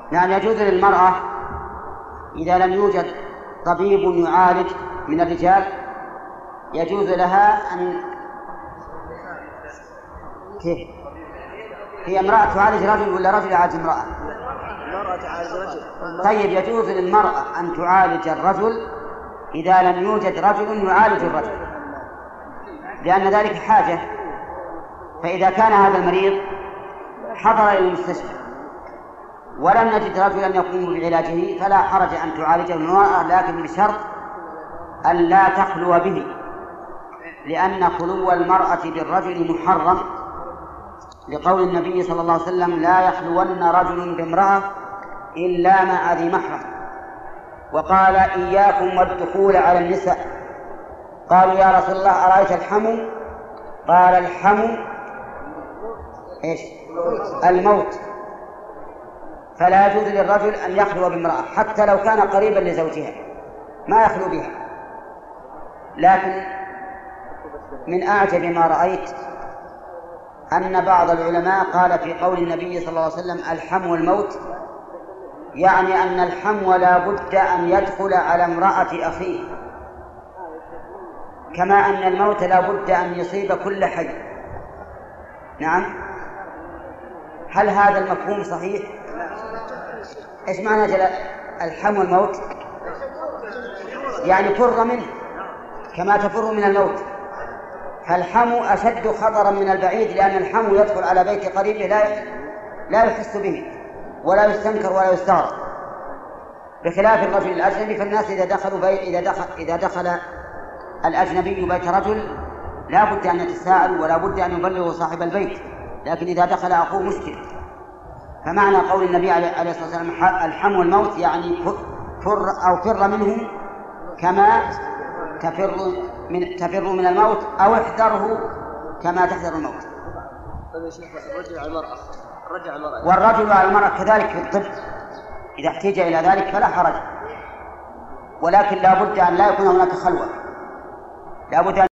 نعم، يجوز للمرأة إذا لم يوجد طبيب يعالج من الرجال يجوز لها أن كيف؟ هي امرأة تعالج رجل ولا رجل يعالج امرأة؟ طيب، يجوز للمرأة أن تعالج الرجل إذا لم يوجد رجل يعالج الرجل، لأن ذلك حاجة. فإذا كان هذا المريض حضر إلى المستشفى ولم نجد رجلا يقوم بعلاجه فلا حرج أن تعالجه المرأة، لكن بشرط أن لا تخلو به، لأن خلو المرأة بالرجل محرم، لقول النبي صلى الله عليه وسلم: لا يخلون رجل بامرأة إلا مع ذي محرم. وقال: إياكم والدخول على النساء. قالوا: يا رسول الله أرأيت الحمو؟ قال: الحمو إيش؟ الموت. فلا يجوز للرجل أن يخلو بامرأة حتى لو كان قريبا لزوجها، ما يخلو بها. لكن من أعجب ما رأيت أن بعض العلماء قال في قول النبي صلى الله عليه وسلم: الحمو الموت، يعني أن الحمو لا بد أن يدخل على امرأة أخيه، كما أن الموت لا بد أن يصيب كل حي. نعم، هل هذا المفهوم صحيح؟ إيش معنى الحمو الموت؟ يعني فر منه كما تفر من الموت. فالحمو أشد خطرا من البعيد، لأن الحمو يدخل على بيت قريبه لا يحس به ولا يستنكر ولا يستغرب، بخلاف الرجل الأجنبي. فالناس إذا دخل الأجنبي بيت رجل لا بد أن يتساءل ولا بد أن يبلغ صاحب البيت، لكن إذا دخل أخوه مشكل. فمعنى قول النبي عليه الصلاة والسلام: الحمو الموت، يعني فر منه كما تفر من الموت، أو احذره كما تحذر الموت. الرجل على المرأة والرجل على المرأة كذلك في الطب، إذا احتاج إلى ذلك فلا حرج، ولكن لا بد أن لا يكون هناك خلوة، لا بد